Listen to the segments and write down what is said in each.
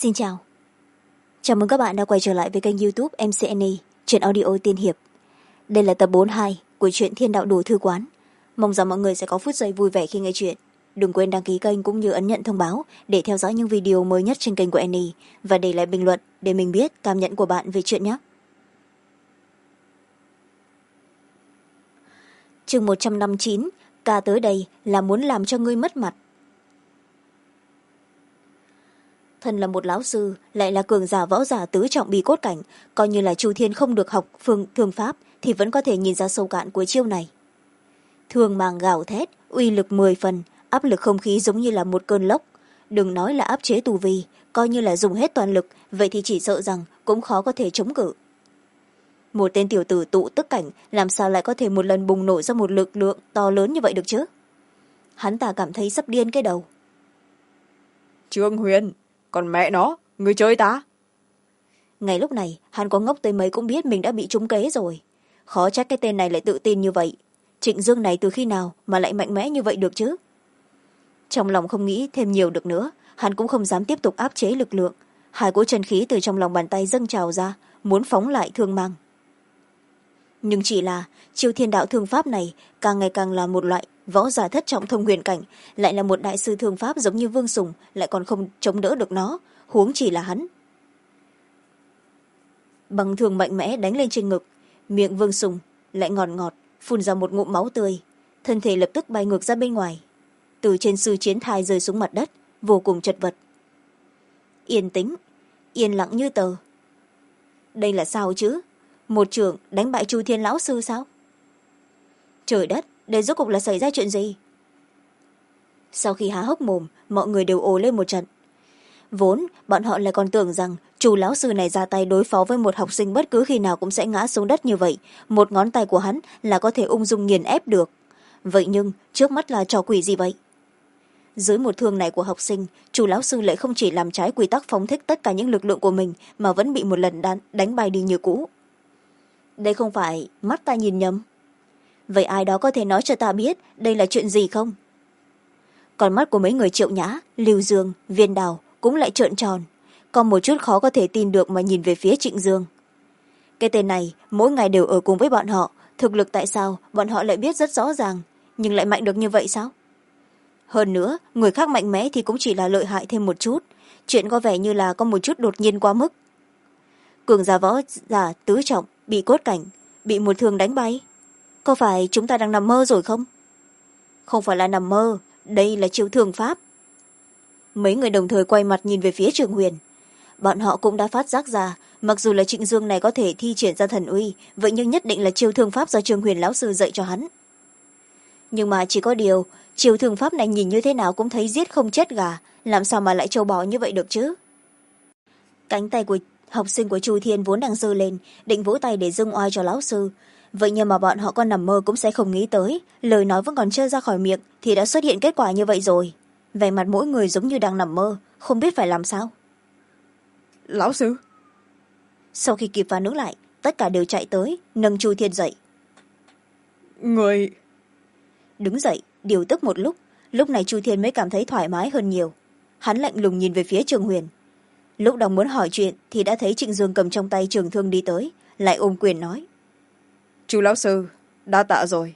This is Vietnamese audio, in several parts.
Xin chào. Chào mừng các bạn đã quay trở lại với kênh YouTube MCNE, truyện audio tiên hiệp. Đây là tập 42 của truyện Thiên Đạo Đồ Thư Quán. Mong rằng mọi người sẽ có phút giây vui vẻ khi nghe chuyện. Đừng quên đăng ký kênh cũng như ấn nhận thông báo để theo dõi những video mới nhất trên kênh của Annie và để lại bình luận để mình biết cảm nhận của bạn về chuyện nhé. Chương 159, ca tới đây là muốn làm cho ngươi mất mặt. Thân là một lão sư, lại là cường giả võ giả tứ trọng bì cốt cảnh, coi như là Chu Thiên không được học thương pháp thì vẫn có thể nhìn ra sâu cạn của chiêu này. Thương màng gào thét, uy lực 10 phần, áp lực không khí giống như là một cơn lốc. Đừng nói là áp chế tù vi, coi như là dùng hết toàn lực, vậy thì chỉ sợ rằng cũng khó có thể chống cự. Một tên tiểu tử tụ tức cảnh làm sao lại có thể một lần bùng nổ ra một lực lượng to lớn như vậy được chứ? Hắn ta cảm thấy sắp điên cái đầu. Trương Huyền, còn mẹ nó, người chơi ta. Ngay lúc này, hắn có ngốc tới mấy cũng biết mình đã bị trúng kế rồi. Khó trách cái tên này lại tự tin như vậy. Trịnh Dương này từ khi nào mà lại mạnh mẽ như vậy được chứ? Trong lòng không nghĩ thêm nhiều được nữa, hắn cũng không dám tiếp tục áp chế lực lượng. Hai cỗ chân khí từ trong lòng bàn tay dâng trào ra, muốn phóng lại thương mang. Nhưng chỉ là chiêu thiên đạo thương pháp này càng ngày càng là một loại võ giả thất trọng thông huyền cảnh, lại là một đại sư thương pháp giống như Vương Sùng, lại còn không chống đỡ được nó, huống chỉ là hắn. Bằng thương mạnh mẽ đánh lên trên ngực, miệng Vương Sùng lại ngọt ngọt phun ra một ngụm máu tươi, thân thể lập tức bay ngược ra bên ngoài, từ trên sư chiến thai rơi xuống mặt đất, vô cùng chật vật. Yên tĩnh, yên lặng như tờ. Đây là sao chứ? Một trưởng đánh bại Chu Thiên lão sư sao? Trời đất, đây rốt cục là xảy ra chuyện gì? Sau khi há hốc mồm, mọi người đều ồ lên một trận. Vốn bọn họ lại còn tưởng rằng Chu lão sư này ra tay đối phó với một học sinh bất cứ khi nào cũng sẽ ngã xuống đất như vậy, một ngón tay của hắn là có thể ung dung nghiền ép được. Vậy nhưng trước mắt là trò quỷ gì vậy? Dưới một thương này của học sinh, Chu lão sư lại không chỉ làm trái quy tắc phóng thích tất cả những lực lượng của mình mà vẫn bị một lần đánh bay đi như cũ. Đây không phải mắt ta nhìn nhầm? Vậy ai đó có thể nói cho ta biết đây là chuyện gì không? Còn mắt của mấy người Triệu Nhã, Lưu Dương, Viên Đào cũng lại trợn tròn, còn một chút khó có thể tin được mà nhìn về phía Trịnh Dương. Cái tên này mỗi ngày đều ở cùng với bọn họ, thực lực tại sao bọn họ lại biết rất rõ ràng, nhưng lại mạnh được như vậy sao? Hơn nữa, người khác mạnh mẽ thì cũng chỉ là lợi hại thêm một chút, chuyện có vẻ như là có một chút đột nhiên quá mức. Cường giả võ giả tứ trọng bị cốt cảnh, bị một thương đánh bay. Có phải chúng ta đang nằm mơ rồi không? Không phải là nằm mơ, đây là chiêu thương pháp. Mấy người đồng thời quay mặt nhìn về phía Trường Huyền. Bọn họ cũng đã phát giác ra, mặc dù là Trịnh Dương này có thể thi triển ra thần uy, vậy nhưng nhất định là chiêu thương pháp do Trường Huyền lão sư dạy cho hắn. Nhưng mà chỉ có điều, chiêu thương pháp này nhìn như thế nào cũng thấy giết không chết gà, làm sao mà lại trâu bò như vậy được chứ? Cánh tay của học sinh của Chu Thiên vốn đang giơ lên, định vỗ tay để dâng oai cho lão sư. Vậy nhưng mà bọn họ có nằm mơ cũng sẽ không nghĩ tới, lời nói vẫn còn chưa ra khỏi miệng thì đã xuất hiện kết quả như vậy rồi. Vẻ mặt mỗi người giống như đang nằm mơ, không biết phải làm sao. Lão sư. Sau khi kịp phản ứng lại, tất cả đều chạy tới, nâng Chu Thiên dậy. Người... Đứng dậy, điều tức một lúc này Chu Thiên mới cảm thấy thoải mái hơn nhiều. Hắn lạnh lùng nhìn về phía Trường Huyền. Lúc đang muốn hỏi chuyện thì đã thấy Trịnh Dương cầm trong tay trường thương đi tới, lại ôm quyền nói. Chu lão sư, đã tạ rồi.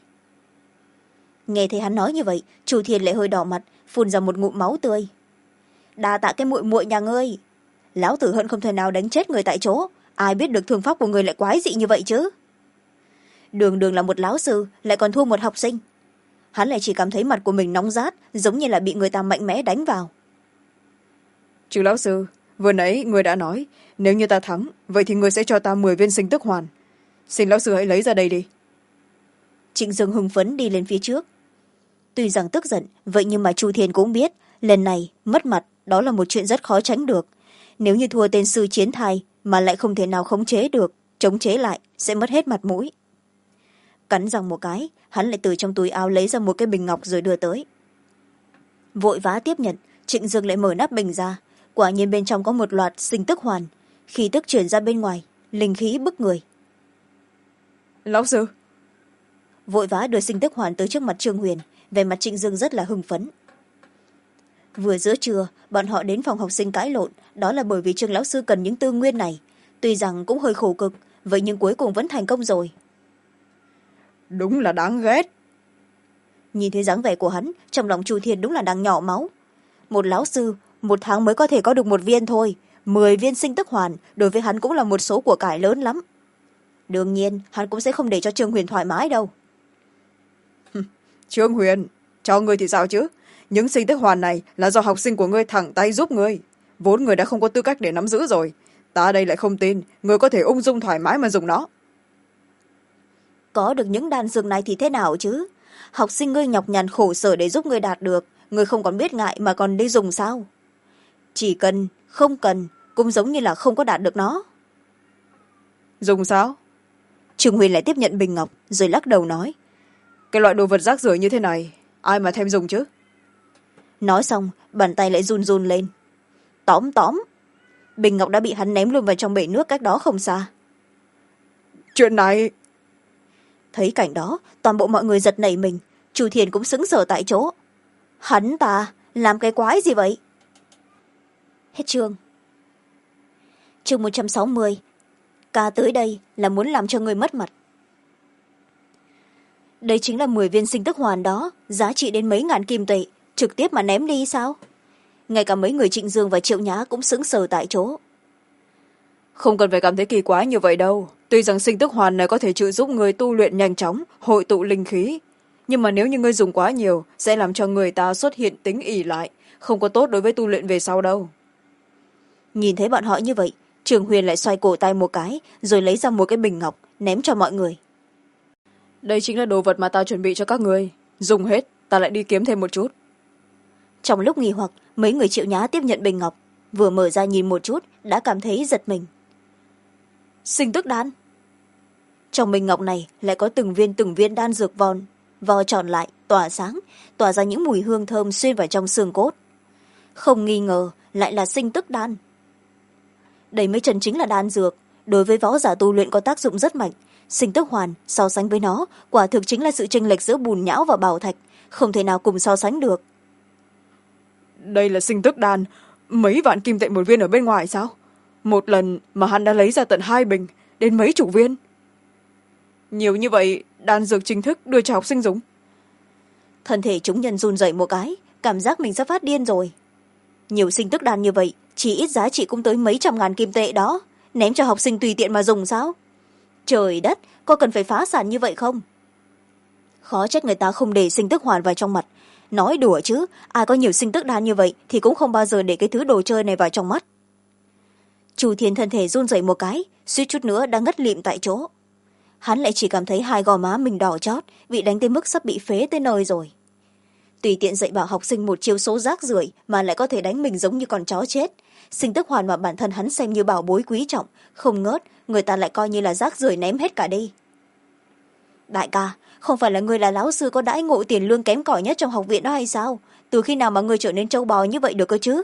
Nghe thấy hắn nói như vậy, Chu Thiên lại hơi đỏ mặt, phun ra một ngụm máu tươi. Đa tạ cái muội muội nhà ngươi. Lão tử hận không thể nào đánh chết người tại chỗ, ai biết được thương pháp của người lại quái dị như vậy chứ? Đường đường là một lão sư, lại còn thua một học sinh. Hắn lại chỉ cảm thấy mặt của mình nóng rát, giống như là bị người ta mạnh mẽ đánh vào. Chu lão sư, vừa nãy người đã nói, nếu như ta thắng, vậy thì người sẽ cho ta 10 viên sinh tức hoàn. Xin lão sư hãy lấy ra đây đi. Trịnh Dương hưng phấn đi lên phía trước. Tuy rằng tức giận, vậy nhưng mà Chu Thiên cũng biết, lần này mất mặt đó là một chuyện rất khó tránh được. Nếu như thua tên sư chiến thai mà lại không thể nào khống chế được, chống chế lại sẽ mất hết mặt mũi. Cắn răng một cái, hắn lại từ trong túi áo lấy ra một cái bình ngọc rồi đưa tới. Vội vã tiếp nhận, Trịnh Dương lại mở nắp bình ra, quả nhiên bên trong có một loạt sinh tức hoàn, khí tức chuyển ra bên ngoài, linh khí bức người. Lão sư. Vội vã đưa sinh tức hoàn tới trước mặt Trương Huyền, về mặt Trịnh Dương rất là hưng phấn. Vừa giữa trưa bọn họ đến phòng học sinh cãi lộn, đó là bởi vì Trương lão sư cần những tư nguyên này. Tuy rằng cũng hơi khổ cực, vậy nhưng cuối cùng vẫn thành công rồi. Đúng là đáng ghét. Nhìn thấy dáng vẻ của hắn, trong lòng Chu Thiên đúng là đang nhỏ máu. Một lão sư, một tháng mới có thể có được một viên thôi, 10 viên sinh tức hoàn đối với hắn cũng là một số của cải lớn lắm. Đương nhiên hắn cũng sẽ không để cho Trương Huyền thoải mái đâu. Trương Huyền, cho ngươi thì sao chứ? Những sinh tức hoàn này là do học sinh của ngươi thẳng tay giúp ngươi, vốn người đã không có tư cách để nắm giữ rồi. Ta đây lại không tin ngươi có thể ung dung thoải mái mà dùng nó. Có được những đan dược này thì thế nào chứ? Học sinh ngươi nhọc nhằn khổ sở để giúp ngươi đạt được, ngươi không còn biết ngại mà còn đi dùng sao? Chỉ cần không cần cũng giống như là không có đạt được nó. Dùng sao? Trương Huyền lại tiếp nhận bình ngọc rồi lắc đầu nói. Cái loại đồ vật rác rưởi như thế này ai mà thèm dùng chứ? Nói xong bàn tay lại run run lên. Tóm tóm, bình ngọc đã bị hắn ném luôn vào trong bể nước cách đó không xa. Chuyện này... Thấy cảnh đó toàn bộ mọi người giật nảy mình. Chu Thiền cũng sững sờ tại chỗ. Hắn ta làm cái quái gì vậy? Hết chương. Chương 160. Ca tới đây là muốn làm cho người mất mặt. Đây chính là 10 viên sinh tức hoàn đó, giá trị đến mấy ngàn kim tệ, trực tiếp mà ném đi sao? Ngay cả mấy người Trịnh Dương và Triệu Nhã cũng sững sờ tại chỗ. Không cần phải cảm thấy kỳ quái như vậy đâu. Tuy rằng sinh tức hoàn này có thể trợ giúp người tu luyện nhanh chóng, hội tụ linh khí, nhưng mà nếu như ngươi dùng quá nhiều sẽ làm cho người ta xuất hiện tính ỷ lại, không có tốt đối với tu luyện về sau đâu. Nhìn thấy bọn họ như vậy, Trường Huyền lại xoay cổ tay một cái rồi lấy ra một cái bình ngọc ném cho mọi người. Đây chính là đồ vật mà ta chuẩn bị cho các ngươi, dùng hết ta lại đi kiếm thêm một chút. Trong lúc nghi hoặc, mấy người Triệu Nhã tiếp nhận bình ngọc, vừa mở ra nhìn một chút đã cảm thấy giật mình. Sinh tức đan. Trong bình ngọc này lại có từng viên đan dược vò tròn lại tỏa sáng, tỏa ra những mùi hương thơm xuyên vào trong xương cốt. Không nghi ngờ lại là sinh tức đan. Đây mới chân chính là đan dược, đối với võ giả tu luyện có tác dụng rất mạnh. Sinh tức hoàn so sánh với nó quả thực chính là sự chênh lệch giữa bùn nhão và bảo thạch, không thể nào cùng so sánh được. Đây là sinh tức đan, mấy vạn kim tệ một viên ở bên ngoài sao? Một lần mà hắn đã lấy ra tận 2 bình, đến mấy chục viên. Nhiều như vậy đan dược chính thức đưa cho học sinh dùng. Thân thể chúng nhân run rẩy một cái, cảm giác mình sắp phát điên rồi. Nhiều sinh tức đan như vậy chỉ ít giá trị cũng tới mấy trăm ngàn kim tệ đó, ném cho học sinh tùy tiện mà dùng sao? Trời đất, có cần phải phá sản như vậy không? Khó trách người ta không để sinh tức hoàn vào trong mặt. Nói đùa chứ, ai có nhiều sinh tức đan như vậy thì cũng không bao giờ để cái thứ đồ chơi này vào trong mắt. Chu Thiên thân thể run rẩy một cái, suýt chút nữa đã ngất lịm tại chỗ. Hắn lại chỉ cảm thấy hai gò má mình đỏ chót, bị đánh tới mức sắp bị phế tới nơi rồi. Tùy tiện dạy bảo học sinh một chiêu số rác rưởi mà lại có thể đánh mình giống như con chó chết. Sinh tức hoàn mà bản thân hắn xem như bảo bối quý trọng, không ngớt, người ta lại coi như là rác rưởi ném hết cả đi. Đại ca, không phải là người là lão sư có đãi ngộ tiền lương kém cỏi nhất trong học viện đó hay sao? Từ khi nào mà người trở nên trâu bò như vậy được cơ chứ?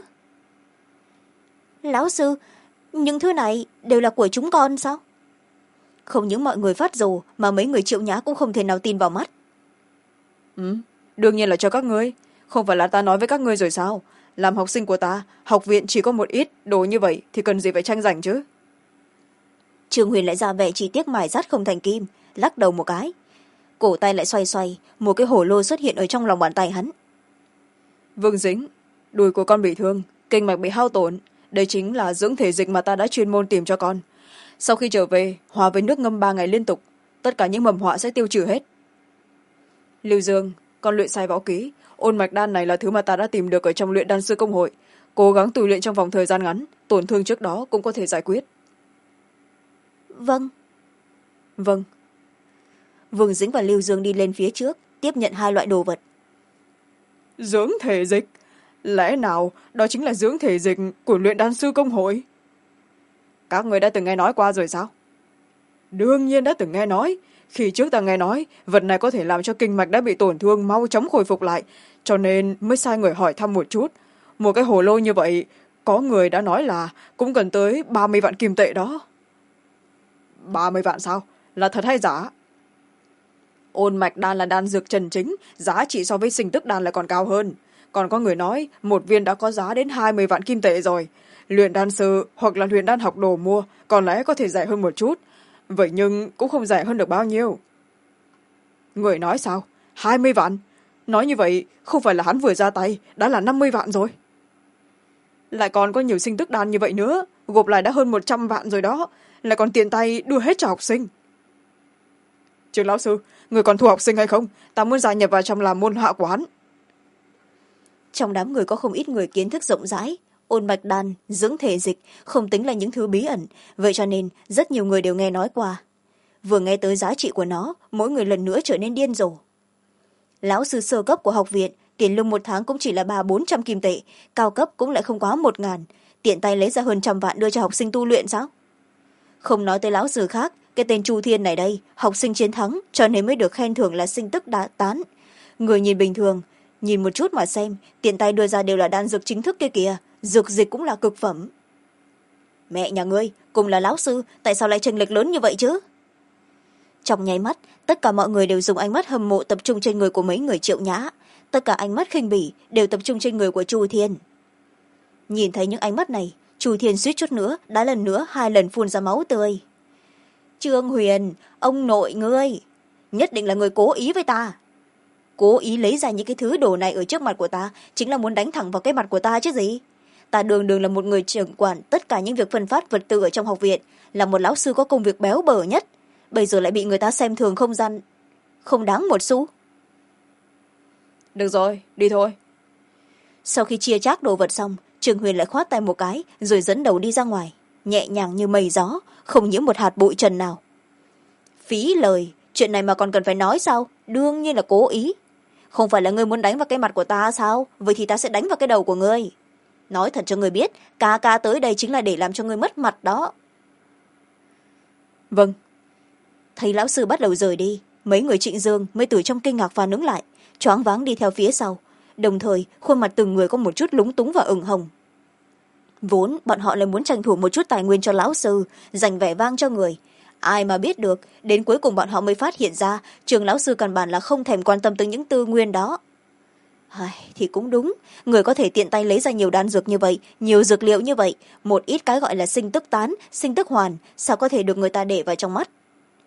Lão sư, những thứ này đều là của chúng con sao? Không những mọi người phát rồ mà mấy người Triệu Nhã cũng không thể nào tin vào mắt. Đương nhiên là cho các ngươi, không phải là ta nói với các ngươi rồi sao? Làm học sinh của ta, học viện chỉ có một ít đồ như vậy thì cần gì phải tranh giành chứ? Trương Huyền lại ra vẻ chỉ tiếc mài rát không thành kim, lắc đầu một cái. Cổ tay lại xoay xoay, một cái hổ lô xuất hiện ở trong lòng bàn tay hắn. Vương Dính, đùi của con bị thương, kinh mạch bị hao tổn, đây chính là dưỡng thể dịch mà ta đã chuyên môn tìm cho con. Sau khi trở về, hòa với nước ngâm 3 ngày liên tục, tất cả những mầm họa sẽ tiêu trừ hết. Lưu Dương, con luyện sai võ kỹ, ôn mạch đan này là thứ mà ta đã tìm được ở trong luyện đan sư công hội, cố gắng tu luyện trong vòng thời gian ngắn, tổn thương trước đó cũng có thể giải quyết. Vâng. Vâng. Vương Dĩnh và Lưu Dương đi lên phía trước, tiếp nhận 2 loại đồ vật. Dưỡng thể dịch? Lẽ nào đó chính là dưỡng thể dịch của luyện đan sư công hội? Các người đã từng nghe nói qua rồi sao? Đương nhiên đã từng nghe nói. Khi trước ta nghe nói vật này có thể làm cho kinh mạch đã bị tổn thương mau chóng khôi phục lại, cho nên mới sai người hỏi thăm một chút. Một cái hồ lô như vậy có người đã nói là cũng cần tới 30 vạn kim tệ đó. 30 vạn sao? Là thật hay giả? Ôn mạch đan là đan dược chân chính, giá trị so với sinh tức đan lại còn cao hơn. còn có người nói một viên đã có giá đến 20 vạn kim tệ rồi. Luyện đan sư hoặc là luyện đan học đồ mua còn lẽ có thể rẻ hơn một chút, vậy nhưng cũng không rẻ hơn được bao nhiêu. Người nói sao? 20 vạn? Nói như vậy không phải là hắn vừa ra tay đã là 50 vạn rồi. Lại còn có nhiều sinh tức đan như vậy nữa, gộp lại đã hơn 100 vạn rồi đó, lại còn tiền tay đưa hết cho học sinh. Trường lão sư, người còn thu học sinh hay không? Ta muốn gia nhập vào trong làm môn hạ quán. Trong đám người có không ít người kiến thức rộng rãi, ôn bạch đan, dưỡng thể dịch không tính là những thứ bí ẩn, vậy cho nên rất nhiều người đều nghe nói qua. Vừa nghe tới giá trị của nó, mỗi người lần nữa trở nên điên rồ. Lão sư sơ cấp của học viện, tiền lương một tháng cũng chỉ là 300-400 kim tệ, cao cấp cũng lại không quá 1.000, tiện tay lấy ra hơn 100 vạn đưa cho học sinh tu luyện sao? Không nói tới lão sư khác, cái tên Chu Thiên này đây, học sinh chiến thắng cho nên mới được khen thưởng là sinh tức đã tán. Người nhìn bình thường, nhìn một chút mà xem, tiện tay đưa ra đều là đan dược chính thức kia kìa, dược dịch cũng là cực phẩm. Mẹ nhà ngươi, cùng là lão sư, tại sao lại chênh lệch lớn như vậy chứ? Trong nháy mắt, tất cả mọi người đều dùng ánh mắt hâm mộ tập trung trên người của mấy người Triệu Nhã, tất cả ánh mắt khinh bỉ đều tập trung trên người của Chu Thiên. Nhìn thấy những ánh mắt này, Chu Thiên suýt chút nữa đã lần nữa 2 lần phun ra máu tươi. Trương Huyền, ông nội ngươi nhất định là người cố ý với ta, cố ý lấy ra những cái thứ đồ này ở trước mặt của ta, chính là muốn đánh thẳng vào cái mặt của ta chứ gì. Ta đường đường là một người trưởng quản tất cả những việc phân phát vật tư ở trong học viện, là một lão sư có công việc béo bở nhất, bây giờ lại bị người ta xem thường không gian, không đáng một xu. Được rồi, đi thôi. Sau khi chia chác đồ vật xong, Trương Huyền lại khoát tay một cái rồi dẫn đầu đi ra ngoài, nhẹ nhàng như mây gió, không nhiễm một hạt bụi trần nào. Phí lời, chuyện này mà còn cần phải nói sao? Đương nhiên là cố ý. Không phải là ngươi muốn đánh vào cái mặt của ta sao? Vậy thì ta sẽ đánh vào cái đầu của ngươi. Nói thật cho ngươi biết, ca ca tới đây chính là để làm cho ngươi mất mặt đó. Vâng. Thấy lão sư bắt đầu rời đi, mấy người Trịnh Dương mới từ trong kinh ngạc phản ứng lại, choáng váng đi theo phía sau, đồng thời khuôn mặt từng người có một chút lúng túng và ửng hồng. Vốn bọn họ lại muốn tranh thủ một chút tài nguyên cho lão sư, dành vẻ vang cho người. Ai mà biết được, đến cuối cùng bọn họ mới phát hiện ra trường lão sư căn bản là không thèm quan tâm tới những tư nguyên đó. Thì cũng đúng, người có thể tiện tay lấy ra nhiều đan dược như vậy, nhiều dược liệu như vậy, một ít cái gọi là sinh tức tán, sinh tức hoàn, sao có thể được người ta để vào trong mắt.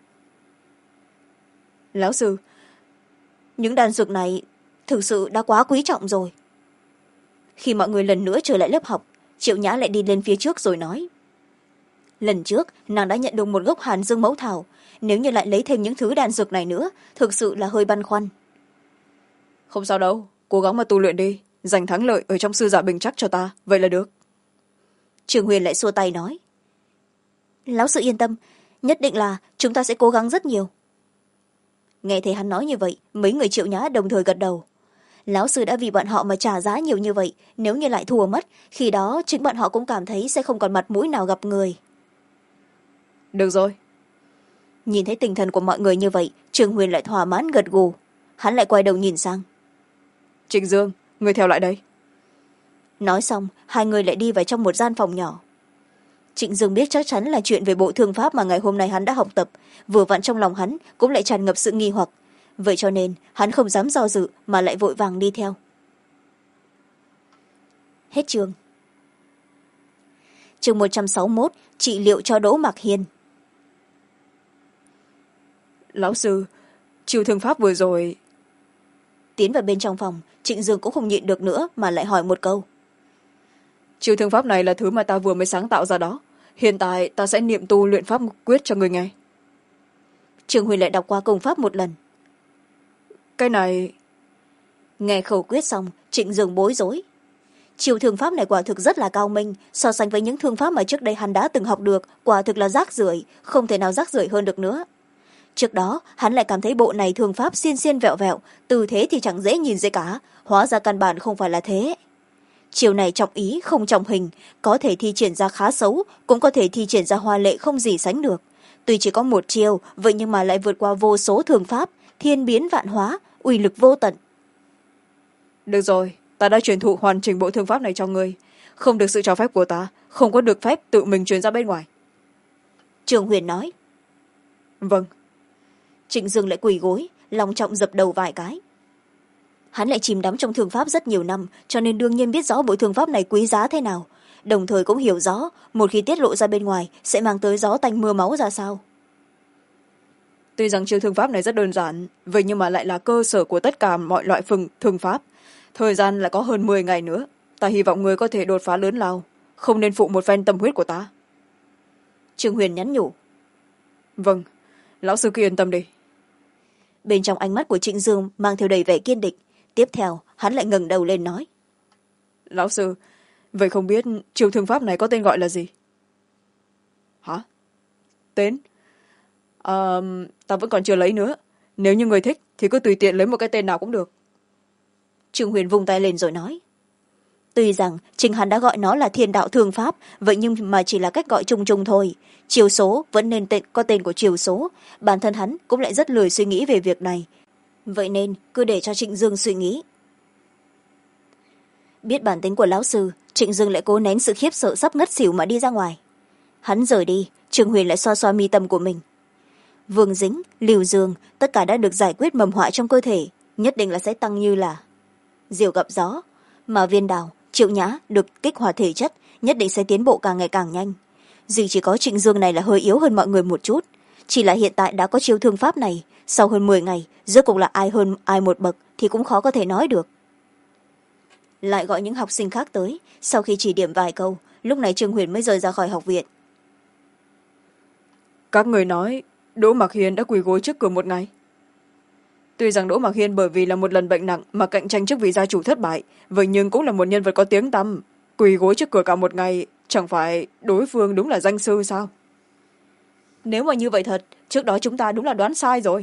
Lão sư, những đan dược này thực sự đã quá quý trọng rồi. Khi mọi người lần nữa trở lại lớp học, Triệu Nhã lại đi lên phía trước rồi nói. Lần trước nàng đã nhận được một gốc hàn dương mẫu thảo, nếu như lại lấy thêm những thứ đan dược này nữa, thực sự là hơi băn khoăn. Không sao đâu, cố gắng mà tu luyện đi, giành thắng lợi ở trong sư giả bình chắc cho ta, vậy là được. Trường Huyền lại xua tay nói. Lão sư yên tâm, nhất định là chúng ta sẽ cố gắng rất nhiều. Nghe thấy hắn nói như vậy, mấy người Triệu Nhã đồng thời gật đầu. Lão sư đã vì bọn họ mà trả giá nhiều như vậy, nếu như lại thua mất, khi đó chính bọn họ cũng cảm thấy sẽ không còn mặt mũi nào gặp người. Được rồi. Nhìn thấy tinh thần của mọi người như vậy, Trường Huyền lại thỏa mãn gật gù. Hắn lại quay đầu nhìn sang. Trịnh Dương, người theo lại đây. Nói xong, hai người lại đi vào trong một gian phòng nhỏ. Trịnh Dương biết chắc chắn là chuyện về bộ thương pháp mà ngày hôm nay hắn đã học tập, vừa vặn trong lòng hắn cũng lại tràn ngập sự nghi hoặc, vậy cho nên hắn không dám do dự mà lại vội vàng đi theo. Hết chương. Chương 161, trị liệu cho Đỗ Mạc Hiên. Lão sư, chiêu thương pháp vừa rồi. Tiến vào bên trong phòng, Trịnh Dương cũng không nhịn được nữa mà lại hỏi một câu. Chiêu thương pháp này là thứ mà ta vừa mới sáng tạo ra đó, hiện tại ta sẽ niệm tu luyện pháp quyết cho người nghe. Trường Huyền lại đọc qua công pháp một lần. Cái này... Nghe khẩu quyết xong, Trịnh Dương bối rối. Chiêu thương pháp này quả thực rất là cao minh, so sánh với những thương pháp mà trước đây hắn đã từng học được, quả thực là rác rưởi, không thể nào rác rưởi hơn được nữa. Trước đó hắn lại cảm thấy bộ này thương pháp xiên xiên vẹo vẹo, tư thế thì chẳng dễ nhìn gì cả, hóa ra căn bản không phải là thế. Chiều này trọng ý không trọng hình, có thể thi triển ra khá xấu, cũng có thể thi triển ra hoa lệ không gì sánh được. Tuy chỉ có một chiều, vậy nhưng mà lại vượt qua vô số thương pháp, thiên biến vạn hóa, uy lực vô tận. Được rồi, ta đã truyền thụ hoàn chỉnh bộ thương pháp này cho ngươi, không được sự cho phép của ta, không có được phép tự mình truyền ra bên ngoài. Trường Huyền nói. Vâng. Trịnh Dương lại quỳ gối, lòng trọng dập đầu vài cái. hắn lại chìm đắm trong thương pháp rất nhiều năm, cho nên đương nhiên biết rõ bộ thương pháp này quý giá thế nào, đồng thời cũng hiểu rõ một khi tiết lộ ra bên ngoài sẽ mang tới gió tanh mưa máu ra sao. Tuy rằng chiêu thương pháp này rất đơn giản, vậy nhưng mà lại là cơ sở của tất cả mọi loại thương pháp. Thời gian lại có hơn 10 ngày nữa, ta hy vọng người có thể đột phá lớn lao, không nên phụ một phen tâm huyết của ta. Trương Huyền nhắn nhủ. Vâng, lão sư cứ yên tâm đi. Bên trong ánh mắt của Trịnh Dương mang theo đầy vẻ kiên định. Tiếp theo hắn lại ngẩng đầu lên nói. Lão sư, vậy không biết chiêu thương pháp này có tên gọi là gì? Hả? Tên? Ta vẫn còn chưa lấy nữa. Nếu như người thích thì cứ tùy tiện lấy một cái tên nào cũng được. Trương Huyền vung tay lên rồi nói. Tuy rằng chính hắn đã gọi nó là thiên đạo thương pháp, vậy nhưng mà chỉ là cách gọi chung chung thôi. Chiều số vẫn nên có tên của chiều số. Bản thân hắn cũng lại rất lười suy nghĩ về việc này. Vậy nên cứ để cho Trịnh Dương suy nghĩ. Biết bản tính của lão sư, Trịnh Dương lại cố nén sự khiếp sợ sắp ngất xỉu mà đi ra ngoài. Hắn rời đi, Trương Huyền lại xoa xoa mi tâm của mình. Vương Dính, Lưu Dương, tất cả đã được giải quyết mầm họa trong cơ thể, nhất định là sẽ tăng như là diều gặp gió, mà Viên Đào, Triệu Nhã được kích hoạt thể chất, nhất định sẽ tiến bộ càng ngày càng nhanh. Duy chỉ có Trịnh Dương này là hơi yếu hơn mọi người một chút, chỉ là hiện tại đã có chiêu thương pháp này, sau hơn 10 ngày rốt cuộc là ai hơn ai một bậc thì cũng khó có thể nói được. Lại gọi những học sinh khác tới, sau khi chỉ điểm vài câu, lúc này Trương Huyền mới rời ra khỏi học viện. Các người nói Đỗ Mạc Hiên đã quỳ gối trước cửa một ngày. Tuy rằng Đỗ Mạc Hiên bởi vì là một lần bệnh nặng mà cạnh tranh chức vị gia chủ thất bại, vậy nhưng cũng là một nhân vật có tiếng tăm. Quỳ gối trước cửa cả một ngày, chẳng phải đối phương đúng là danh sư sao? Nếu mà như vậy thật, trước đó chúng ta đúng là đoán sai rồi.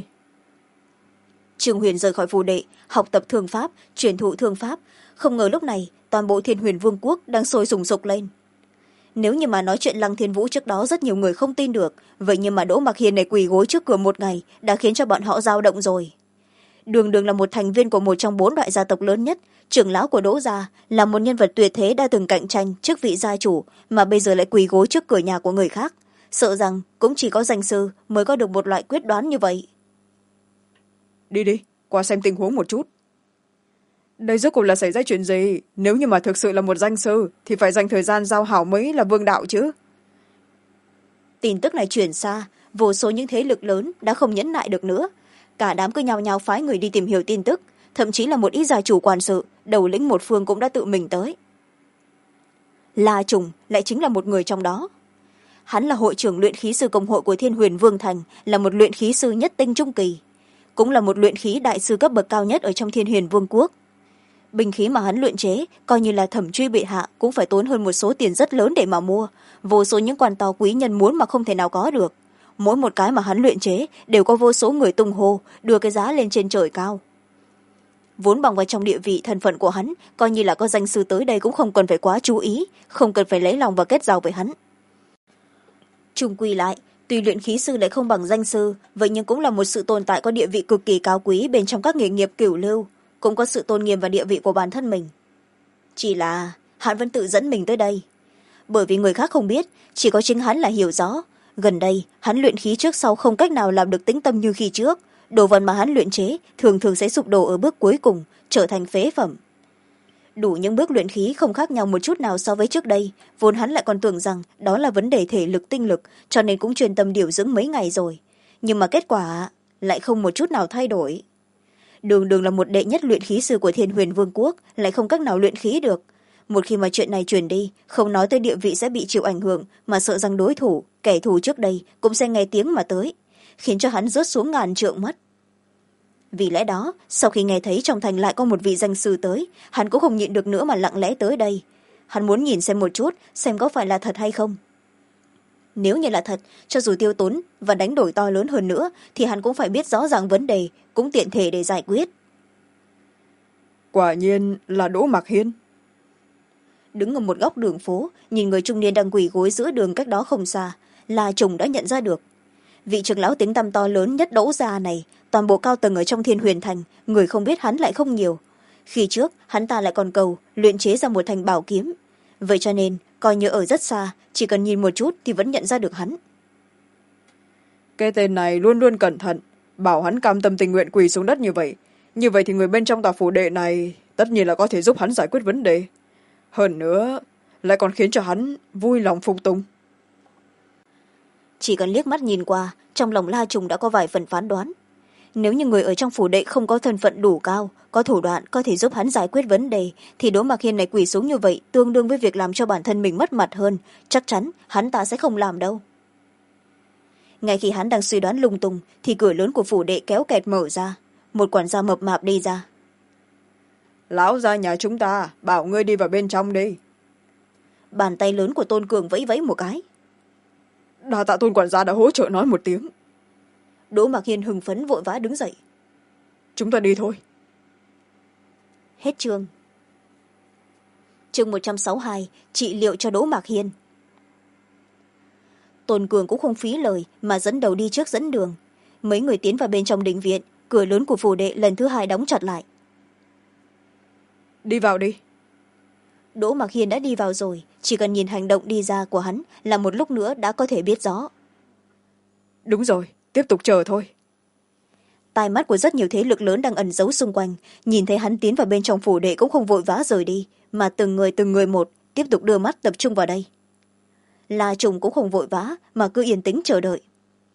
Trương Huyền rời khỏi phù đệ, học tập thương pháp, truyền thụ thương pháp, không ngờ lúc này toàn bộ Thiên Huyền Vương quốc đang sôi sùng sục lên. Nếu như mà nói chuyện Lăng Thiên Vũ trước đó rất nhiều người không tin được, vậy nhưng mà Đỗ Mạc Hiên này quỳ gối trước cửa một ngày đã khiến cho bọn họ dao động rồi. Đường Đường là một thành viên của một trong 4 đại gia tộc lớn nhất, trưởng lão của Đỗ gia, là một nhân vật tuyệt thế đã từng cạnh tranh chức vị gia chủ mà bây giờ lại quỳ gối trước cửa nhà của người khác, sợ rằng cũng chỉ có danh sư mới có được một loại quyết đoán như vậy. Đi đi, qua xem tình huống một chút. Đây rốt cuộc là xảy ra chuyện gì? Nếu như mà thực sự là một danh sư thì phải dành thời gian giao hảo mới là vương đạo chứ. Tin tức này truyền xa, vô số những thế lực lớn đã không nhẫn nại được nữa, cả đám cứ nhao nhao phái người đi tìm hiểu tin tức, thậm chí là một ít gia chủ quản sự đầu lĩnh một phương cũng đã tự mình tới. La Trùng lại chính là một người trong đó. Hắn là hội trưởng luyện khí sư công hội của Thiên Huyền Vương thành, là một luyện khí sư nhất tinh trung kỳ, cũng là một luyện khí đại sư cấp bậc cao nhất ở trong Thiên Huyền Vương quốc. Binh khí mà hắn luyện chế coi như là Thẩm Truy bệ hạ cũng phải tốn hơn một số tiền rất lớn để mà mua, vô số những quan to quý nhân muốn mà không thể nào có được. Mỗi một cái mà hắn luyện chế đều có vô số người tung hô đưa cái giá lên trên trời cao. Vốn bằng vào trong địa vị thân phận của hắn, coi như là có danh sư tới đây cũng không cần phải quá chú ý, không cần phải lấy lòng và kết giao với hắn. Chung quy lại, tuy luyện khí sư lại không bằng danh sư, vậy nhưng cũng là một sự tồn tại có địa vị cực kỳ cao quý bên trong các nghề nghiệp cửu lưu, cũng có sự tôn nghiêm và địa vị của bản thân mình. Chỉ là hắn vẫn tự dẫn mình tới đây, bởi vì người khác không biết, chỉ có chính hắn là hiểu rõ. Gần đây hắn luyện khí trước sau không cách nào làm được tĩnh tâm như khi trước, đồ vật mà hắn luyện chế thường thường sẽ sụp đổ ở bước cuối cùng, trở thành phế phẩm. Đủ những bước luyện khí không khác nhau một chút nào so với trước đây, vốn hắn lại còn tưởng rằng đó là vấn đề thể lực tinh lực, cho nên cũng chuyên tâm điều dưỡng mấy ngày rồi, nhưng mà kết quả lại không một chút nào thay đổi. Đường Đường là một đệ nhất luyện khí sư của Thiên Huyền Vương quốc, lại không cách nào luyện khí được. Một khi mà chuyện này truyền đi, không nói tới địa vị sẽ bị chịu ảnh hưởng, mà sợ rằng đối thủ, kẻ thù trước đây cũng sẽ nghe tiếng mà tới, khiến cho hắn rớt xuống ngàn trượng mất. Vì lẽ đó, sau khi nghe thấy trong thành lại có một vị danh sư tới, hắn cũng không nhịn được nữa mà lặng lẽ tới đây. Hắn muốn nhìn xem một chút, xem có phải là thật hay không. Nếu như là thật, cho dù tiêu tốn và đánh đổi to lớn hơn nữa, thì hắn cũng phải biết rõ ràng vấn đề, cũng tiện thể để giải quyết. Quả nhiên là Đỗ Mạc Hiên. Đứng ở một góc đường phố, nhìn người trung niên đang quỳ gối giữa đường cách đó không xa, La Trùng đã nhận ra được. Vị trưởng lão tiếng tăm to lớn nhất Đỗ gia này, toàn bộ cao tầng ở trong Thiên Huyền thành, người không biết hắn lại không nhiều. Khi trước hắn ta lại còn cầu luyện chế ra một thành bảo kiếm, vậy cho nên coi như ở rất xa, chỉ cần nhìn một chút thì vẫn nhận ra được hắn. Cái tên này luôn luôn cẩn thận, bảo hắn cam tâm tình nguyện quỳ xuống đất như vậy, như vậy thì người bên trong tòa phủ đệ này tất nhiên là có thể giúp hắn giải quyết vấn đề, hơn nữa lại còn khiến cho hắn vui lòng phục tùng. Chỉ cần liếc mắt nhìn qua, trong lòng La Trùng đã có vài phần phán đoán. Nếu như người ở trong phủ đệ không có thân phận đủ cao, có thủ đoạn có thể giúp hắn giải quyết vấn đề, thì Đỗ Mạc Hiên này quỳ xuống như vậy tương đương với việc làm cho bản thân mình mất mặt hơn, chắc chắn hắn ta sẽ không làm đâu. Ngay khi hắn đang suy đoán lung tung thì cửa lớn của phủ đệ kéo kẹt mở ra, một quản gia mập mạp đi ra. Lão gia nhà chúng ta bảo ngươi đi vào bên trong đi. Bàn tay lớn của Tôn Cường vẫy vẫy một cái. Đa tạ Tôn quản gia đã hỗ trợ nói một tiếng. Đỗ Mạc Hiên hưng phấn vội vã đứng dậy. Chúng ta đi thôi. Hết chương. Chương 162, trị liệu cho Đỗ Mạc Hiên. Tôn Cường cũng không phí lời mà dẫn đầu đi trước dẫn đường. Mấy người tiến vào bên trong đình viện, cửa lớn của phủ đệ lần thứ hai đóng chặt lại. Đi vào đi. Đỗ Mạc Hiên đã đi vào rồi, chỉ cần nhìn hành động đi ra của hắn là một lúc nữa đã có thể biết rõ. Đúng rồi, tiếp tục chờ thôi. Tai mắt của rất nhiều thế lực lớn đang ẩn giấu xung quanh, nhìn thấy hắn tiến vào bên trong phủ đệ cũng không vội vã rời đi, mà từng người một tiếp tục đưa mắt tập trung vào đây. La Trùng cũng không vội vã mà cứ yên tĩnh chờ đợi.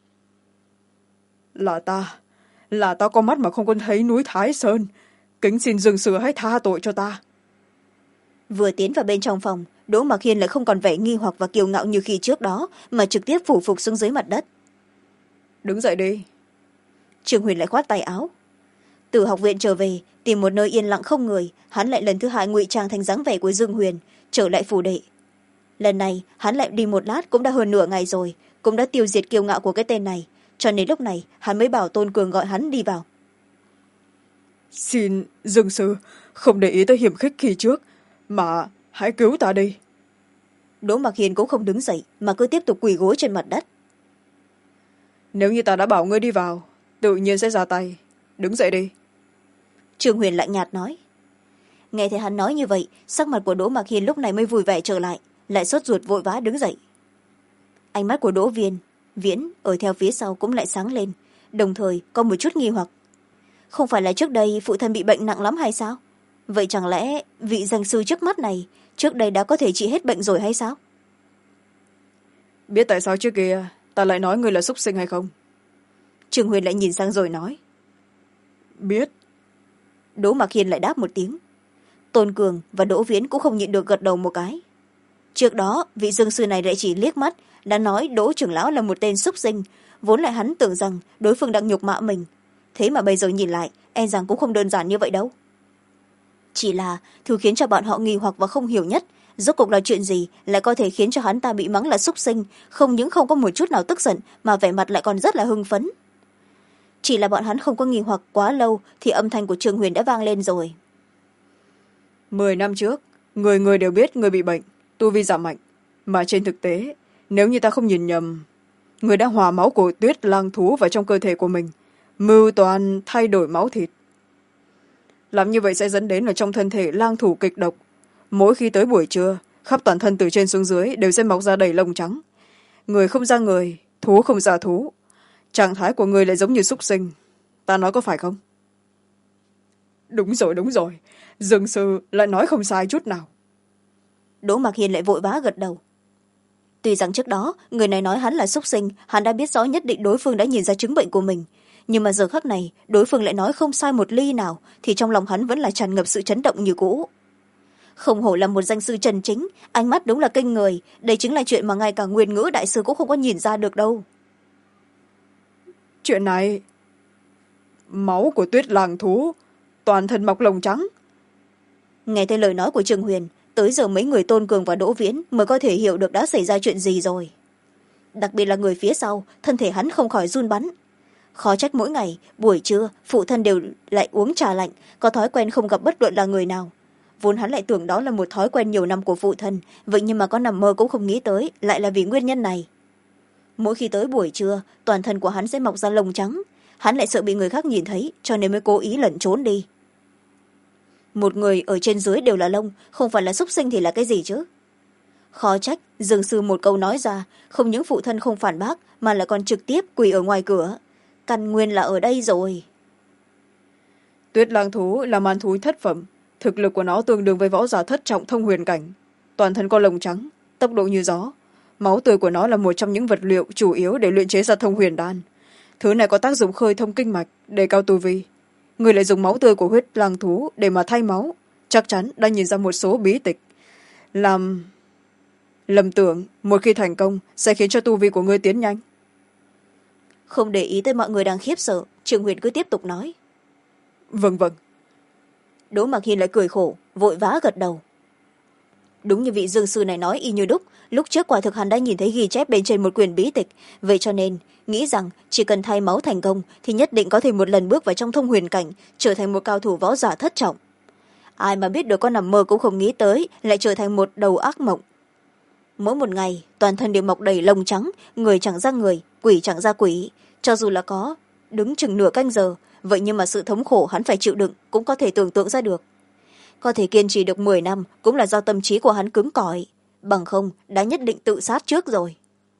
Là ta có mắt mà không có thấy núi Thái Sơn, kính xin Dương Sư hãy tha tội cho ta. Vừa tiến vào bên trong phòng, Đỗ Mạc Hiên lại không còn vẻ nghi hoặc và kiêu ngạo như khi trước đó, mà trực tiếp phủ phục xuống dưới mặt đất. Đứng dậy đi. Trương Huyền lại khoát tay áo. Từ học viện trở về, tìm một nơi yên lặng không người, hắn lại lần thứ hai ngụy trang thành dáng vẻ của Dương Huyền, trở lại phủ đệ. Lần này hắn lại đi một lát cũng đã hơn nửa ngày rồi, cũng đã tiêu diệt kiêu ngạo của cái tên này, cho nên lúc này hắn mới bảo Tôn Cường gọi hắn đi vào. Xin Dương Sư không để ý tới hiểm khích khi trước, mà hãy cứu ta đi. Đỗ Mạc Hiên cũng không đứng dậy mà cứ tiếp tục quỳ gối trên mặt đất. Nếu như ta đã bảo ngươi đi vào, tự nhiên sẽ ra tay. Đứng dậy đi. Trương Huyền lạnh nhạt nói. Nghe thấy hắn nói như vậy, sắc mặt của Đỗ Mạc Hiên lúc này mới vui vẻ trở lại, lại sốt ruột vội vã đứng dậy. Ánh mắt của Đỗ Viễn ở theo phía sau cũng lại sáng lên, đồng thời có một chút nghi hoặc. Không phải là trước đây phụ thân bị bệnh nặng lắm hay sao? Vậy chẳng lẽ vị danh sư trước mắt này trước đây đã có thể trị hết bệnh rồi hay sao? Biết tại sao trước kia ta lại nói ngươi là súc sinh hay không? Trương Huyền lại nhìn sang rồi nói. Biết. Đỗ Mạc Hiên lại đáp một tiếng. Tôn Cường và Đỗ Viễn cũng không nhịn được gật đầu một cái. Trước đó vị dương sư này lại chỉ liếc mắt đã nói Đỗ trưởng lão là một tên súc sinh, vốn lại hắn tưởng rằng đối phương đang nhục mạ mình, thế mà bây giờ nhìn lại e rằng cũng không đơn giản như vậy đâu. Chỉ là thứ khiến cho bọn họ nghi hoặc và không hiểu nhất, rốt cuộc là chuyện gì lại có thể khiến cho hắn ta bị mắng là súc sinh, không những không có một chút nào tức giận mà vẻ mặt lại còn rất là hưng phấn. Chỉ là bọn hắn không có nghi hoặc quá lâu thì âm thanh của Trương Huyền đã vang lên rồi. 10 năm trước, người người đều biết người bị bệnh, tu vi giảm mạnh, mà trên thực tế nếu như ta không nhìn nhầm, người đã hòa máu của Tuyết Lang thú vào trong cơ thể của mình, mưu toàn thay đổi máu thịt. Làm như vậy sẽ dẫn đến ở trong thân thể lang thủ kịch độc, mỗi khi tới buổi trưa khắp toàn thân từ trên xuống dưới đều sẽ mọc ra đầy lông trắng, người không ra người, thú không ra thú, trạng thái của người lại giống như súc sinh. Ta nói có phải không? Đúng rồi, Dương Sư lại nói không sai chút nào. Đỗ Mạc Hiên lại vội vã gật đầu. Tuy rằng trước đó người này nói hắn là súc sinh, hắn đã biết rõ nhất định đối phương đã nhìn ra chứng bệnh của mình, nhưng mà giờ khắc này đối phương lại nói không sai một ly nào, thì trong lòng hắn vẫn là tràn ngập sự chấn động như cũ. Không hổ là một danh sư chân chính, ánh mắt đúng là kinh người, đây chính là chuyện mà ngay cả Nguyên Ngữ đại sư cũng không có nhìn ra được đâu. Chuyện này, máu của Tuyết Lang thú toàn thân mọc lông trắng. Nghe thấy lời nói của Trương Huyền, tới giờ mấy người Tôn Cường và Đỗ Viễn mới có thể hiểu được đã xảy ra chuyện gì rồi. Đặc biệt là người phía sau, thân thể hắn không khỏi run bắn. Khó trách mỗi ngày buổi trưa phụ thân đều lại uống trà lạnh, có thói quen không gặp bất luận là người nào. Vốn hắn lại tưởng đó là một thói quen nhiều năm của phụ thân, vậy nhưng mà có nằm mơ cũng không nghĩ tới lại là vì nguyên nhân này. Mỗi khi tới buổi trưa toàn thân của hắn sẽ mọc ra lông trắng, hắn lại sợ bị người khác nhìn thấy cho nên mới cố ý lẩn trốn đi. Một người ở trên dưới đều là lông, không phải là súc sinh thì là cái gì chứ? Khó trách Dương Sư một câu nói ra, không những phụ thân không phản bác mà lại còn trực tiếp quỳ ở ngoài cửa. Căn nguyên là ở đây rồi. Tuyết lang thú là man thú thất phẩm, thực lực của nó tương đương với võ giả thất trọng thông huyền cảnh, toàn thân có lông trắng, tốc độ như gió. Máu tươi của nó là một trong những vật liệu chủ yếu để luyện chế ra thông huyền đan. Thứ này có tác dụng khơi thông kinh mạch, đề cao tu vi. Người lại dùng máu tươi của huyết lang thú để mà thay máu, chắc chắn đã nhìn ra một số bí tịch. Làm lầm tưởng một khi thành công sẽ khiến cho tu vi của ngươi tiến nhanh. Không để ý tới mọi người đang khiếp sợ, Trương Huyền cứ tiếp tục nói. Vâng vâng. Đỗ Mặc Hiên lại cười khổ, vội vã gật đầu. Đúng như vị dương sư này nói y như đúc, lúc trước quả thực hắn đã nhìn thấy ghi chép bên trên một quyển bí tịch, vậy cho nên nghĩ rằng chỉ cần thay máu thành công thì nhất định có thể một lần bước vào trong thông huyền cảnh, trở thành một cao thủ võ giả thất trọng. Ai mà biết được, có nằm mơ cũng không nghĩ tới lại trở thành một đầu ác mộng. Mỗi một ngày toàn thân đều mọc đầy lông trắng, người chẳng ra người, quỷ chẳng ra quỷ. Cho dù là có đứng chừng nửa canh giờ, vậy nhưng mà sự thống khổ hắn phải chịu đựng cũng có thể tưởng tượng ra được. Có thể kiên trì được 10 năm cũng là do tâm trí của hắn cứng cỏi, bằng không đã nhất định tự sát trước rồi.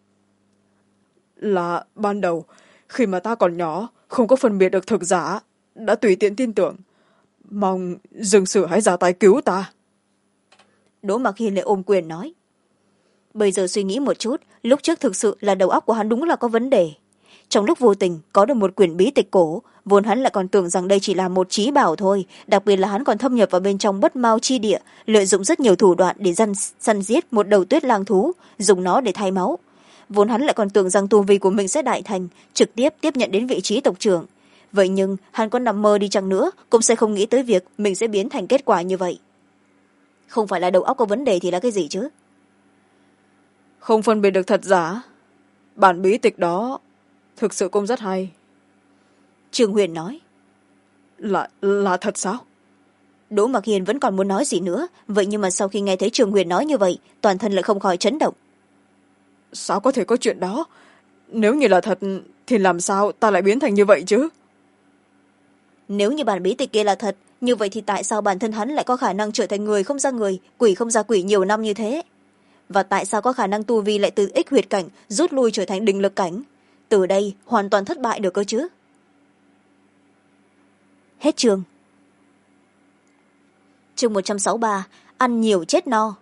Là ban đầu khi mà ta còn nhỏ, không có phân biệt được thực giả, đã tùy tiện tin tưởng. Mong Dương Sử hãy ra tay cứu ta. Đỗ Mặc Hiên lại ôm quyền nói. Bây giờ suy nghĩ một chút, lúc trước thực sự là đầu óc của hắn đúng là có vấn đề. Trong lúc vô tình có được một quyển bí tịch cổ, vốn hắn lại còn tưởng rằng đây chỉ là một trí bảo thôi, đặc biệt là hắn còn thâm nhập vào bên trong Bất Mao chi địa, lợi dụng rất nhiều thủ đoạn để săn giết một đầu tuyết lang thú, dùng nó để thay máu. Vốn hắn lại còn tưởng rằng tu vi của mình sẽ đại thành, trực tiếp tiếp nhận đến vị trí tộc trưởng. Vậy nhưng hắn có nằm mơ đi chăng nữa cũng sẽ không nghĩ tới việc mình sẽ biến thành kết quả như vậy. Không phải là đầu óc có vấn đề thì là cái gì chứ? Không phân biệt được thật giả. Bản bí tịch đó thực sự cũng rất hay. Trương Huyền nói. Là thật sao? Đỗ Mặc Hiền vẫn còn muốn nói gì nữa, vậy nhưng mà sau khi nghe thấy Trương Huyền nói như vậy, toàn thân lại không khỏi chấn động. Sao có thể có chuyện đó? Nếu như là thật thì làm sao ta lại biến thành như vậy chứ? Nếu như bản bí tịch kia là thật, như vậy thì tại sao bản thân hắn lại có khả năng trở thành người không ra người, quỷ không ra quỷ nhiều năm như thế? Và tại sao có khả năng tu vi lại từ ích huyệt cảnh rút lui trở thành đình lực cảnh? Từ đây hoàn toàn thất bại được cơ chứ? Hết chương. Chương 163, ăn nhiều chết no.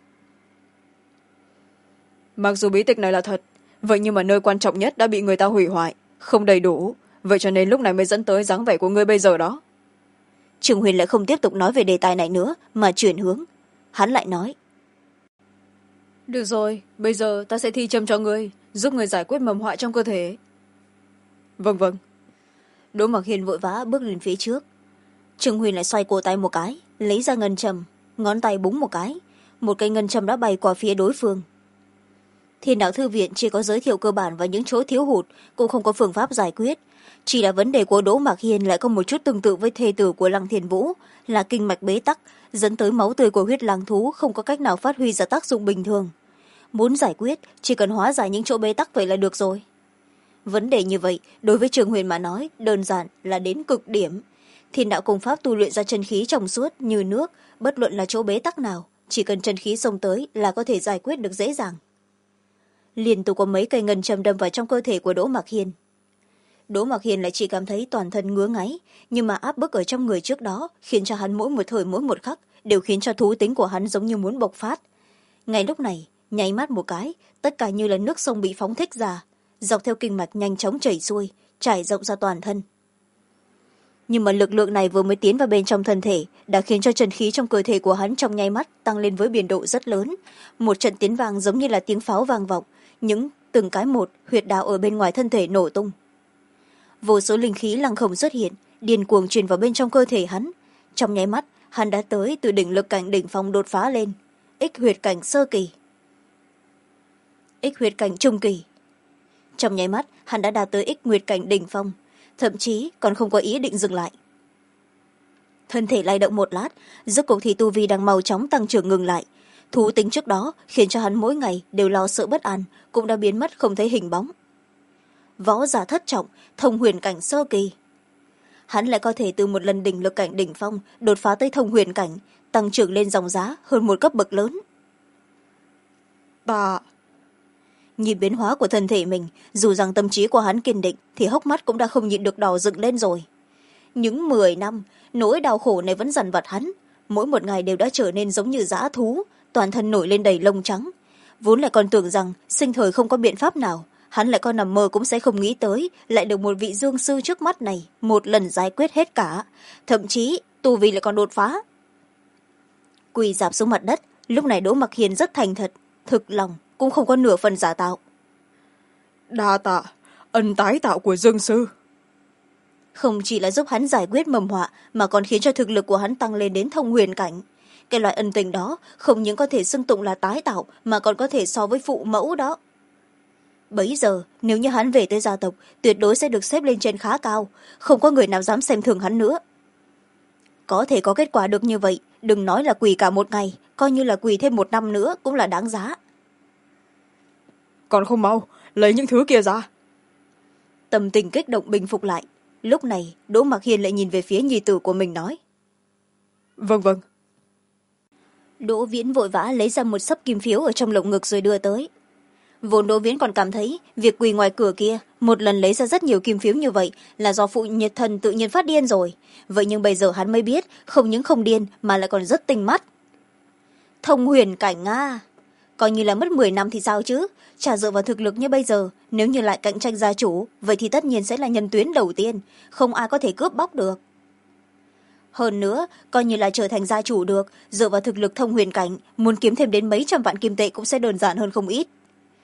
Mặc dù bí tịch này là thật, vậy nhưng mà nơi quan trọng nhất đã bị người ta hủy hoại, không đầy đủ, vậy cho nên lúc này mới dẫn tới dáng vẻ của ngươi bây giờ đó. Trương Huyền lại không tiếp tục nói về đề tài này nữa mà chuyển hướng. Hắn lại nói. Được rồi, bây giờ ta sẽ thi châm cho ngươi, giúp ngươi giải quyết mầm họa trong cơ thể. Vâng vâng. Đỗ Mặc Hiên vội vã bước lên phía trước. Trương Huyền lại xoay cổ tay một cái, lấy ra ngân châm, ngón tay búng một cái, một cây ngân châm đã bay qua phía đối phương. Thiên Đạo Thư viện chỉ có giới thiệu cơ bản và những chỗ thiếu hụt, cũng không có phương pháp giải quyết. Chỉ là vấn đề của Đỗ Mặc Hiên lại có một chút tương tự với thê tử của Lăng Thiên Vũ, là kinh mạch bế tắc, dẫn tới máu tươi của huyết lang thú không có cách nào phát huy ra tác dụng bình thường. Muốn giải quyết, chỉ cần hóa giải những chỗ bế tắc vậy là được rồi. Vấn đề như vậy, đối với Trường Huyền mà nói, đơn giản là đến cực điểm. Thiên đạo công pháp tu luyện ra chân khí trong suốt như nước, bất luận là chỗ bế tắc nào, chỉ cần chân khí xông tới là có thể giải quyết được dễ dàng. Liên tục có mấy cây ngân châm đâm vào trong cơ thể của Đỗ Mặc Hiên. Đỗ Mặc Hiên lại chỉ cảm thấy toàn thân ngứa ngáy, nhưng mà áp bức ở trong người trước đó khiến cho hắn mỗi một thời mỗi một khắc đều khiến cho thú tính của hắn giống như muốn bộc phát. Ngay lúc này, nháy mắt một cái, tất cả như là nước sông bị phóng thích ra, dọc theo kinh mạch nhanh chóng chảy xuôi, trải rộng ra toàn thân. Nhưng mà lực lượng này vừa mới tiến vào bên trong thân thể đã khiến cho chân khí trong cơ thể của hắn trong nháy mắt tăng lên với biên độ rất lớn. Một trận tiếng vang giống như là tiếng pháo vang vọng, những từng cái một huyệt đạo ở bên ngoài thân thể nổ tung. Vô số linh khí lăng không xuất hiện, điên cuồng truyền vào bên trong cơ thể hắn. Trong nháy mắt, hắn đã tới từ đỉnh lực cảnh đỉnh phong đột phá lên, ích huyệt cảnh sơ kỳ, ích huyệt cảnh trung kỳ. Trong nháy mắt, hắn đã đạt tới ích nguyệt cảnh đỉnh phong, thậm chí còn không có ý định dừng lại. Thân thể lay động một lát, rốt cuộc thì tu vi đang mau chóng tăng trưởng ngừng lại. Thú tính trước đó khiến cho hắn mỗi ngày đều lo sợ bất an, cũng đã biến mất không thấy hình bóng. Võ giả thất trọng, thông huyền cảnh sơ kỳ. Hắn lại có thể từ một lần đỉnh lực cảnh đỉnh phong đột phá tới thông huyền cảnh, tăng trưởng lên dòng giá hơn một cấp bậc lớn. Nhìn biến hóa của thân thể mình, dù rằng tâm trí của hắn kiên định thì hốc mắt cũng đã không nhịn được đỏ dựng lên rồi. những 10 năm nỗi đau khổ này vẫn dằn vặt hắn, mỗi một ngày đều đã trở nên giống như dã thú, toàn thân nổi lên đầy lông trắng. Vốn lại còn tưởng rằng sinh thời không có biện pháp nào, hắn lại còn nằm mơ cũng sẽ không nghĩ tới lại được một vị dương sư trước mắt này một lần giải quyết hết cả, thậm chí tu vi lại còn đột phá. Quỳ rạp xuống mặt đất, lúc này Đỗ Mặc Hiên rất thành thật, thực lòng, cũng không có nửa phần giả tạo. Đa tạ ân tái tạo của dương sư. Không chỉ là giúp hắn giải quyết mầm họa mà còn khiến cho thực lực của hắn tăng lên đến thông huyền cảnh. Cái loại ân tình đó không những có thể xưng tụng là tái tạo mà còn có thể so với phụ mẫu đó. Bấy giờ nếu như hắn về tới gia tộc, tuyệt đối sẽ được xếp lên trên khá cao, không có người nào dám xem thường hắn nữa. Có thể có kết quả được như vậy, đừng nói là quỳ cả một ngày, coi như là quỳ thêm 1 năm nữa cũng là đáng giá. Còn không mau lấy những thứ kia ra. Tâm tình kích động bình phục lại, lúc này Đỗ Mặc Hiên lại nhìn về phía nhi tử của mình nói. Vâng vâng. Đỗ Viễn vội vã lấy ra một xấp kim phiếu ở trong lồng ngực rồi đưa tới. Vốn Đỗ Viễn còn cảm thấy việc quỳ ngoài cửa kia một lần lấy ra rất nhiều kim phiếu như vậy là do phụ nhiệt thần tự nhiên phát điên rồi. Vậy nhưng bây giờ hắn mới biết không những không điên mà lại còn rất tinh mắt. Thông huyền cảnh a, coi như là mất 10 năm thì sao chứ, chả dựa vào thực lực như bây giờ, nếu như lại cạnh tranh gia chủ vậy thì tất nhiên sẽ là nhân tuyến đầu tiên, không ai có thể cướp bóc được. Hơn nữa coi như là trở thành gia chủ được, dựa vào thực lực thông huyền cảnh, muốn kiếm thêm đến mấy trăm vạn kim tệ cũng sẽ đơn giản hơn không ít.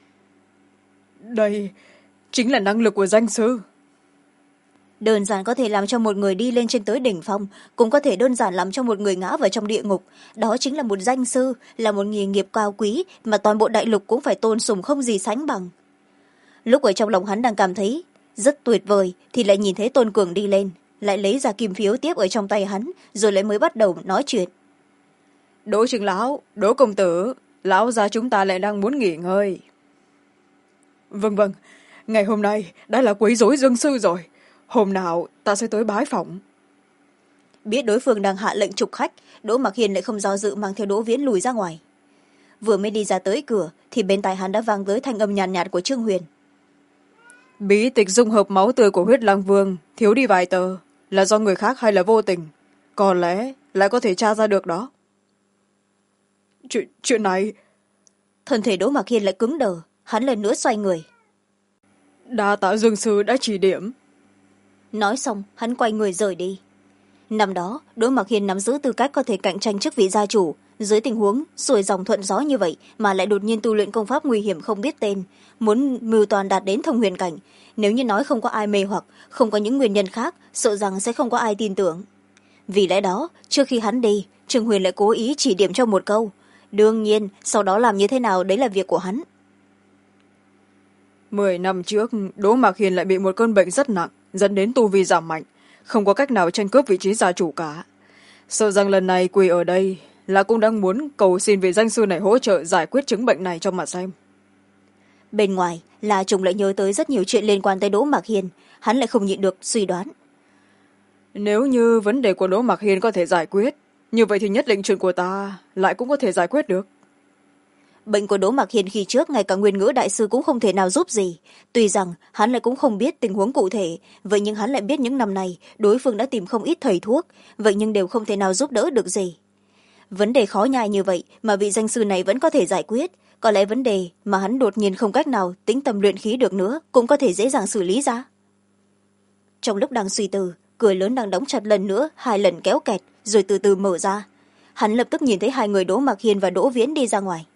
Đây chính là năng lực của danh sư. Đơn giản có thể làm cho một người đi lên trên tới đỉnh phong, cũng có thể đơn giản làm cho một người ngã vào trong địa ngục. Đó chính là một danh sư, là một nghề nghiệp cao quý mà toàn bộ đại lục cũng phải tôn sùng không gì sánh bằng. Lúc ở trong lòng hắn đang cảm thấy rất tuyệt vời thì lại nhìn thấy Tôn Cường đi lên, lại lấy ra kim phiếu tiếp ở trong tay hắn, rồi lại mới bắt đầu nói chuyện. Đỗ trưởng lão, Đỗ công tử, lão gia chúng ta lại đang muốn nghỉ ngơi. Vâng vâng, ngày hôm nay đã là quấy rối dương sư rồi, hôm nào ta sẽ tới bái phỏng. Biết đối phương đang hạ lệnh trục khách, Đỗ Mặc Hiên lại không do dự mang theo Đỗ Viễn lùi ra ngoài. Vừa mới đi ra tới cửa thì bên tai hắn đã vang tới thanh âm nhàn nhạt của Trương Huyền. Bí tịch dung hợp máu tươi của huyết lang vương thiếu đi vài tờ, là do người khác hay là vô tình, có lẽ lại có thể tra ra được đó. Chuyện này. Thân thể Đỗ Mặc Hiên lại cứng đờ, hắn lần nữa xoay người. Đa tạ dương sư đã chỉ điểm. Nói xong hắn quay người rời đi. Năm đó Đỗ Mặc Hiên nắm giữ tư cách có thể cạnh tranh chức vị gia chủ, dưới tình huống xuôi dòng thuận gió như vậy mà lại đột nhiên tu luyện công pháp nguy hiểm không biết tên, muốn mưu toàn đạt đến thông huyền cảnh, nếu như nói không có ai mê hoặc, không có những nguyên nhân khác, sợ rằng sẽ không có ai tin tưởng. Vì lẽ đó trước khi hắn đi, Trương Huyền lại cố ý chỉ điểm cho một câu, đương nhiên sau đó làm như thế nào đấy là việc của hắn. 10 năm trước Đỗ Mạc Hiền lại bị một cơn bệnh rất nặng, dẫn đến tu vi giảm mạnh, không có cách nào tranh cướp vị trí gia chủ cả. Sợ rằng lần này quỳ ở đây là cũng đang muốn cầu xin vị danh sư này hỗ trợ giải quyết chứng bệnh này cho mà xem. Bên ngoài La Trùng lại nhớ tới rất nhiều chuyện liên quan tới Đỗ Mạc Hiên, hắn lại không nhịn được suy đoán. Nếu như vấn đề của Đỗ Mạc Hiên có thể giải quyết, như vậy thì nhất định chuyện của ta lại cũng có thể giải quyết được. Bệnh của Đỗ Mạc Hiên khi trước ngay cả Nguyên Ngữ đại sư cũng không thể nào giúp gì, tuy rằng hắn lại cũng không biết tình huống cụ thể, vậy nhưng hắn lại biết những năm này đối phương đã tìm không ít thầy thuốc, vậy nhưng đều không thể nào giúp đỡ được gì. Vấn đề khó nhai như vậy mà vị danh sư này vẫn có thể giải quyết, có lẽ vấn đề mà hắn đột nhiên không cách nào tĩnh tâm luyện khí được nữa cũng có thể dễ dàng xử lý ra. Trong lúc đang suy tư, cửa lớn đang đóng chặt lần nữa 2 lần kéo kẹt rồi từ từ mở ra. Hắn lập tức nhìn thấy 2 người Đỗ Mạc Hiên và Đỗ Viễn đi ra ngoài.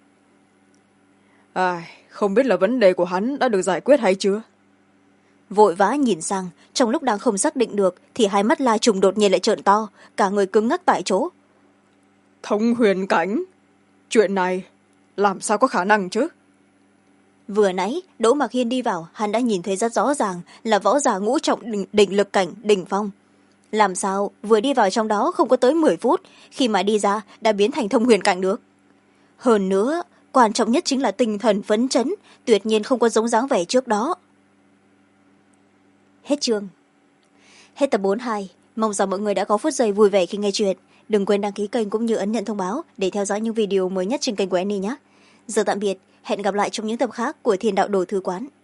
Không biết là vấn đề của hắn đã được giải quyết hay chưa. Vội vã nhìn sang, trong lúc đang không xác định được thì hai mắt La Trùng đột nhiên lại trợn to, cả người cứng ngắc tại chỗ. Thông huyền cảnh, chuyện này làm sao có khả năng chứ. Vừa nãy Đỗ Mạc Hiên đi vào, hắn đã nhìn thấy rất rõ ràng là võ giả ngũ trọng đỉnh lực cảnh đỉnh phong. Làm sao vừa đi vào trong đó không có tới 10 phút, khi mà đi ra đã biến thành thông huyền cảnh được. Hơn nữa quan trọng nhất chính là tinh thần phấn chấn, tuyệt nhiên không có giống dáng vẻ trước đó. Hết chương. Hết tập 42. Mong rằng mọi người đã có phút giây vui vẻ khi nghe chuyện. Đừng quên đăng ký kênh cũng như ấn nhận thông báo để theo dõi những video mới nhất trên kênh của Annie nhé. Giờ tạm biệt, hẹn gặp lại trong những tập khác của Thiên Đạo Đồ Thư Quán.